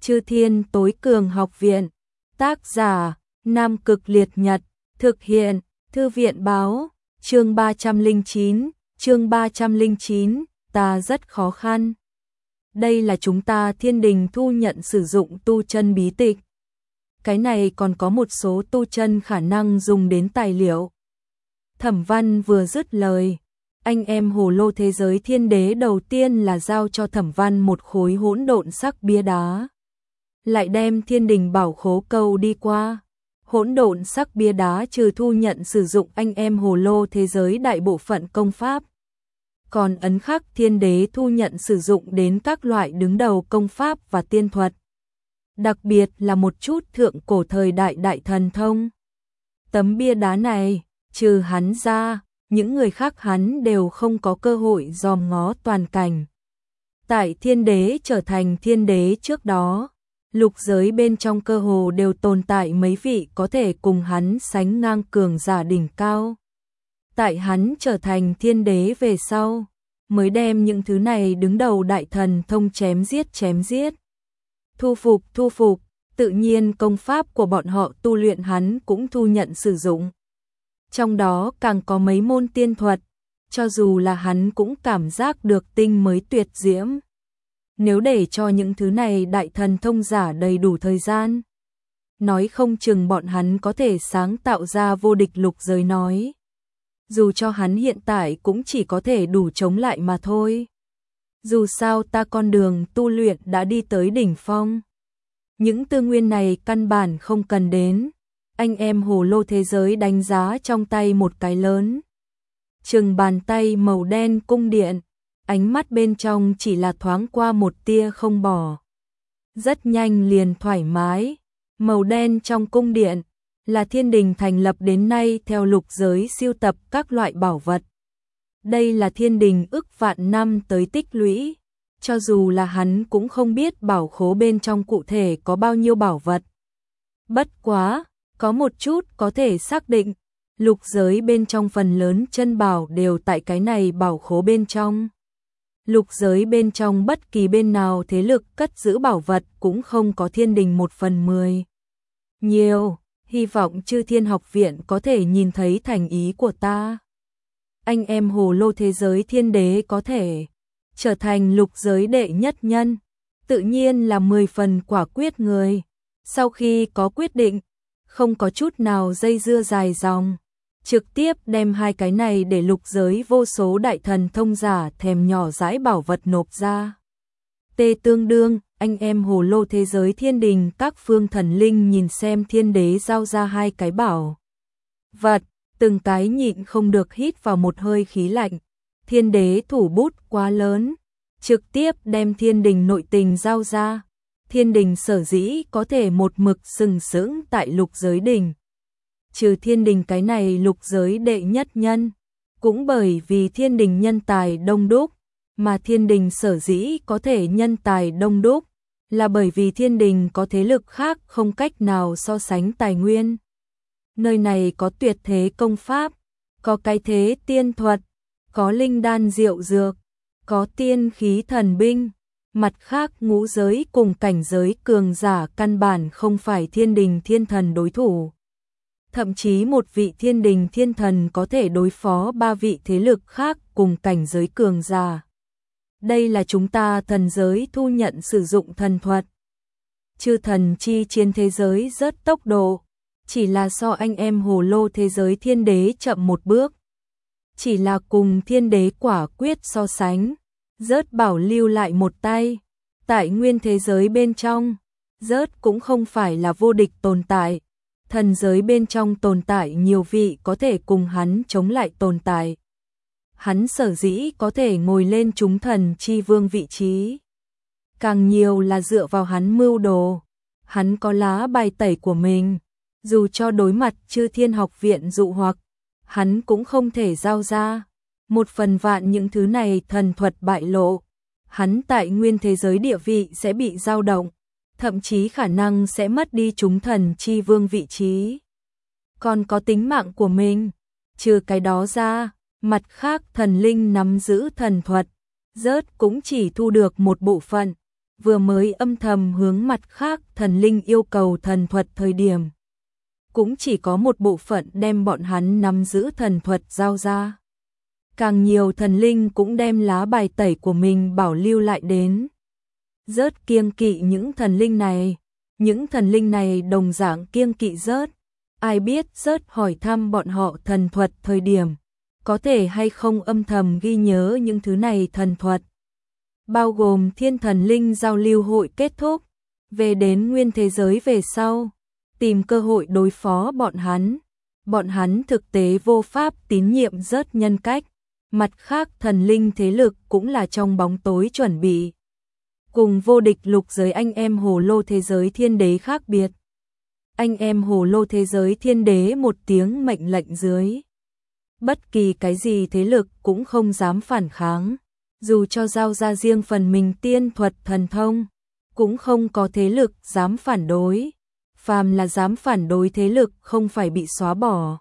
Chư Thiên Tối Cường Học Viện. Tác giả: Nam Cực Liệt Nhật. Thực hiện: Thư viện báo. Chương 309, ta rất khó khăn. Đây là chúng ta Thiên Đình thu nhận sử dụng tu chân bí tịch. Cái này còn có một số tu chân khả năng dùng đến tài liệu. Thẩm Văn vừa dứt lời, anh em hồ lô thế giới thiên đế đầu tiên là giao cho Thẩm Văn một khối hỗn độn sắc bia đá. Lại đem Thiên Đình bảo khố câu đi qua. Hỗn độn sắc bia đá trừ thu nhận sử dụng anh em hồ lô thế giới đại bộ phận công pháp. Còn ấn khắc thiên đế thu nhận sử dụng đến các loại đứng đầu công pháp và tiên thuật. Đặc biệt là một chút thượng cổ thời đại đại thần thông. Tấm bia đá này, trừ hắn ra, những người khác hắn đều không có cơ hội dòm ngó toàn cảnh. Tại thiên đế trở thành thiên đế trước đó, lục giới bên trong cơ hồ đều tồn tại mấy vị có thể cùng hắn sánh ngang cường giả đỉnh cao. Tại hắn trở thành thiên đế về sau, mới đem những thứ này đứng đầu đại thần thông chém giết. Thu phục, tự nhiên công pháp của bọn họ tu luyện hắn cũng thu nhận sử dụng. Trong đó càng có mấy môn tiên thuật, cho dù là hắn cũng cảm giác được tinh mới tuyệt diễm. Nếu để cho những thứ này đại thần thông giả đầy đủ thời gian, nói không chừng bọn hắn có thể sáng tạo ra vô địch lục giới nói. Dù cho hắn hiện tại cũng chỉ có thể đủ chống lại mà thôi. Dù sao ta con đường tu luyện đã đi tới đỉnh phong. Những tư nguyên này căn bản không cần đến. Anh em hồ lô thế giới đánh giá trong tay một cái lớn. Chừng bàn tay màu đen cung điện. Ánh mắt bên trong chỉ là thoáng qua một tia không bỏ. Rất nhanh liền thoải mái. Màu đen trong cung điện là Thiên Đình thành lập đến nay theo lục giới siêu tập các loại bảo vật. Đây là Thiên Đình ức vạn năm tới tích lũy. Cho dù là hắn cũng không biết bảo khố bên trong cụ thể có bao nhiêu bảo vật. Bất quá, có một chút có thể xác định, lục giới bên trong phần lớn chân bảo đều tại cái này bảo khố bên trong. Lục giới bên trong bất kỳ bên nào thế lực cất giữ bảo vật cũng không có Thiên Đình 1/10. Nhiều, hy vọng Chư Thiên Học Viện có thể nhìn thấy thành ý của ta. Anh em hồ lô thế giới thiên đế có thể trở thành lục giới đệ nhất nhân, tự nhiên là 10 phần quả quyết người. Sau khi có quyết định, không có chút nào dây dưa dài dòng, trực tiếp đem hai cái này để lục giới vô số đại thần thông giả thèm nhỏ dãi bảo vật nộp ra. Tê tương đương, anh em hồ lô thế giới thiên đình các phương thần linh nhìn xem thiên đế giao ra hai cái bảo vật, từng cái nhịn không được hít vào một hơi khí lạnh. Thiên đế thủ bút quá lớn, trực tiếp đem Thiên Đình nội tình giao ra. Thiên Đình sở dĩ có thể một mực sừng sững tại lục giới đỉnh. Trừ Thiên Đình cái này lục giới đệ nhất nhân, cũng bởi vì Thiên Đình nhân tài đông đúc, mà Thiên Đình sở dĩ có thể nhân tài đông đúc, là bởi vì Thiên Đình có thế lực khác không cách nào so sánh tài nguyên. Nơi này có tuyệt thế công pháp, có cái thế tiên thuật, có linh đan diệu dược, có tiên khí thần binh. Mặt khác ngũ giới cùng cảnh giới cường giả căn bản không phải Thiên Đình thiên thần đối thủ. Thậm chí một vị Thiên Đình thiên thần có thể đối phó 3 vị thế lực khác cùng cảnh giới cường giả. Đây là chúng ta thần giới thu nhận sử dụng thần thuật. Chư thần chi chiến thế giới rất tốc độ, chỉ là so anh em hồ lô thế giới thiên đế chậm một bước. Chỉ là cùng thiên đế quả quyết so sánh, rớt bảo lưu lại một tay. Tại nguyên thế giới bên trong, rớt cũng không phải là vô địch tồn tại. Thần giới bên trong tồn tại nhiều vị có thể cùng hắn chống lại tồn tại. Hắn sở dĩ có thể ngồi lên chúng thần chi vương vị trí. Càng nhiều là dựa vào hắn mưu đồ. Hắn có lá bài tẩy của mình. Dù cho đối mặt Chư Thiên Học Viện dụ hoặc, hắn cũng không thể giao ra. Một phần vạn những thứ này thần thuật bại lộ, hắn tại nguyên thế giới địa vị sẽ bị dao động, thậm chí khả năng sẽ mất đi chúng thần chi vương vị trí. Còn có tính mạng của mình, trừ cái đó ra, mặt khác thần linh nắm giữ thần thuật, rớt cũng chỉ thu được một bộ phận, vừa mới âm thầm hướng mặt khác thần linh yêu cầu thần thuật thời điểm. Cũng chỉ có một bộ phận đem bọn hắn nắm giữ thần thuật giao ra. Càng nhiều thần linh cũng đem lá bài tẩy của mình bảo lưu lại đến. Rớt kiêng kỵ những thần linh này. Những thần linh này đồng dạng kiêng kỵ rớt. Ai biết rớt hỏi thăm bọn họ thần thuật thời điểm. Có thể hay không âm thầm ghi nhớ những thứ này thần thuật. Bao gồm thiên thần linh giao lưu hội kết thúc. Về đến nguyên thế giới về sau. Tìm cơ hội đối phó bọn hắn. Bọn hắn thực tế vô pháp tín nhiệm rớt nhân cách. Mặt khác thần linh thế lực cũng là trong bóng tối chuẩn bị. Cùng vô địch lục giới anh em hồ lô thế giới thiên đế khác biệt. Anh em hồ lô thế giới thiên đế một tiếng mệnh lệnh dưới. Bất kỳ cái gì thế lực cũng không dám phản kháng. Dù cho giao ra riêng phần mình tiên thuật thần thông, cũng không có thế lực dám phản đối. Phàm là dám phản đối thế lực không phải bị xóa bỏ,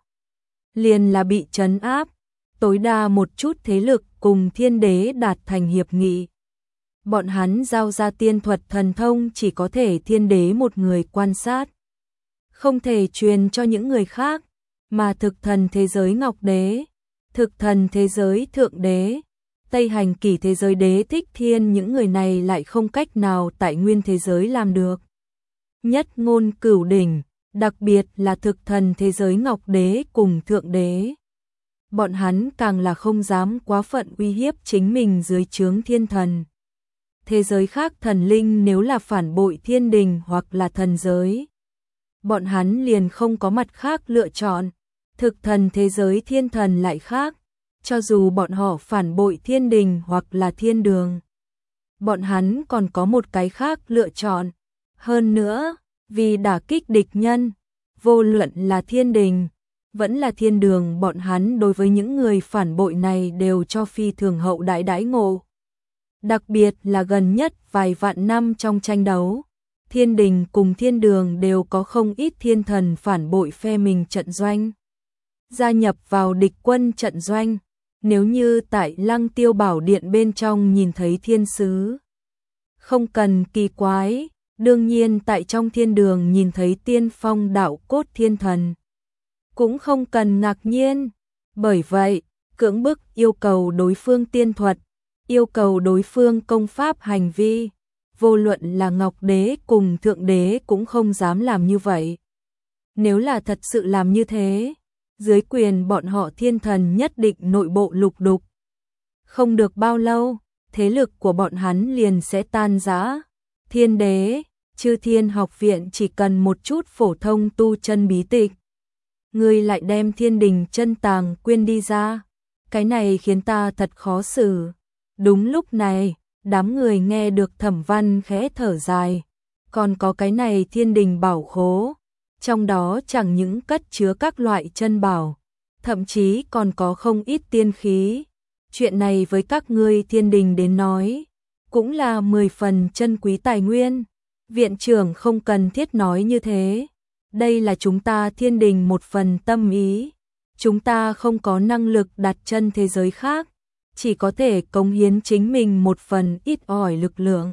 liền là bị trấn áp. Tối đa một chút thế lực cùng thiên đế đạt thành hiệp nghị. Bọn hắn giao ra tiên thuật thần thông chỉ có thể thiên đế một người quan sát. Không thể truyền cho những người khác, mà thực thần thế giới ngọc đế, thực thần thế giới thượng đế, Tây hành kỷ thế giới đế thích thiên những người này lại không cách nào tại nguyên thế giới làm được. Nhất ngôn cửu đỉnh, đặc biệt là thực thần thế giới ngọc đế cùng thượng đế. Bọn hắn càng là không dám quá phận uy hiếp chính mình dưới trướng thiên thần. Thế giới khác thần linh nếu là phản bội thiên đình hoặc là thần giới, bọn hắn liền không có mặt khác lựa chọn. Thực thần thế giới thiên thần lại khác, cho dù bọn họ phản bội thiên đình hoặc là thiên đường, bọn hắn còn có một cái khác lựa chọn. Hơn nữa, vì đả kích địch nhân, vô luận là thiên đình, vẫn là thiên đường, bọn hắn đối với những người phản bội này đều cho phi thường hậu đãi đãi ngộ. Đặc biệt là gần nhất vài vạn năm trong tranh đấu, thiên đình cùng thiên đường đều có không ít thiên thần phản bội phe mình trận doanh, gia nhập vào địch quân trận doanh. Nếu như tại Lăng Tiêu Bảo Điện bên trong nhìn thấy thiên sứ, không cần kỳ quái, đương nhiên tại trong thiên đường nhìn thấy tiên phong đạo cốt thiên thần, cũng không cần ngạc nhiên. Bởi vậy, cưỡng bức yêu cầu đối phương tiên thuật, yêu cầu đối phương công pháp hành vi, vô luận là Ngọc Đế cùng Thượng Đế cũng không dám làm như vậy. Nếu là thật sự làm như thế, dưới quyền bọn họ thiên thần nhất định nội bộ lục đục. Không được bao lâu, thế lực của bọn hắn liền sẽ tan rã. Thiên đế, Chư Thiên Học Viện chỉ cần một chút phổ thông tu chân bí tịch, ngươi lại đem thiên đình chân tàng quyên đi ra. Cái này khiến ta thật khó xử. Đúng lúc này, đám người nghe được Thẩm Văn khẽ thở dài. Còn có cái này thiên đình bảo khố, trong đó chẳng những cất chứa các loại chân bảo, thậm chí còn có không ít tiên khí. Chuyện này với các ngươi thiên đình đến nói, cũng là 10 phần chân quý tài nguyên. Viện trưởng không cần thiết nói như thế. Đây là chúng ta thiên đình một phần tâm ý. Chúng ta không có năng lực đặt chân thế giới khác, chỉ có thể cống hiến chính mình một phần ít ỏi lực lượng.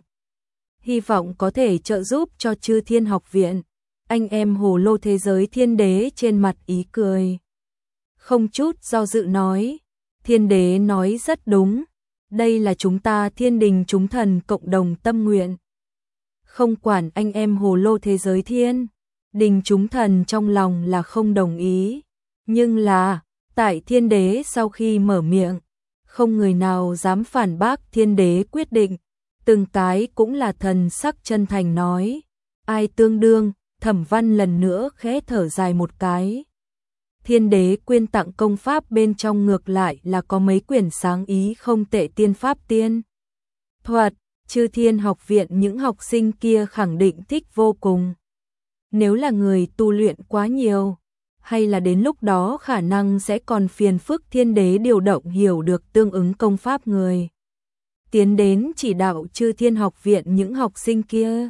Hy vọng có thể trợ giúp cho Chư Thiên Học Viện. Anh em hồ lô thế giới thiên đế trên mặt ý cười, không chút do dự nói. Thiên đế nói rất đúng, đây là chúng ta thiên đình chúng thần cộng đồng tâm nguyện. Không quản anh em hồ lô thế giới thiên đình chúng thần trong lòng là không đồng ý, nhưng là tại thiên đế sau khi mở miệng, không người nào dám phản bác thiên đế quyết định. Từng cái cũng là thần sắc chân thành nói, ai tương đương. Thẩm Văn lần nữa khẽ thở dài một cái. Thiên đế quyên tặng công pháp bên trong ngược lại là có mấy quyển sáng ý không tệ tiên pháp tiên thuật. Chư Thiên Học Viện những học sinh kia khẳng định thích vô cùng. Nếu là người tu luyện quá nhiều, hay là đến lúc đó khả năng sẽ còn phiền phức thiên đế điều động hiểu được tương ứng công pháp người, tiến đến chỉ đạo Chư Thiên Học Viện những học sinh kia.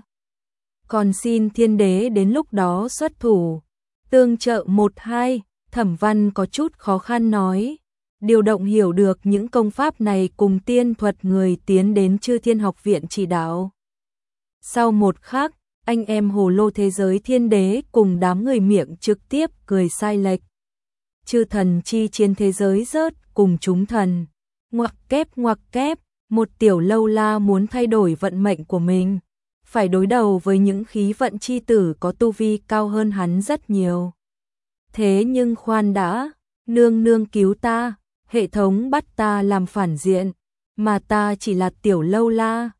Còn xin thiên đế đến lúc đó xuất thủ, tương trợ một hai. Thẩm Văn có chút khó khăn nói, điều động hiểu được những công pháp này cùng tiên thuật người tiến đến Chư Thiên Học Viện chỉ đạo. Sau một khắc, anh em hồ lô thế giới thiên đế cùng đám người miệng trực tiếp cười sai lệch. Chư thần chi chiến thế giới rớt cùng chúng thần. Ngoặc kép, một tiểu lâu la muốn thay đổi vận mệnh của mình. Phải đối đầu với những khí vận chi tử có tu vi cao hơn hắn rất nhiều. Thế nhưng khoan đã, nương nương cứu ta, hệ thống bắt ta làm phản diện, mà ta chỉ là tiểu lâu la.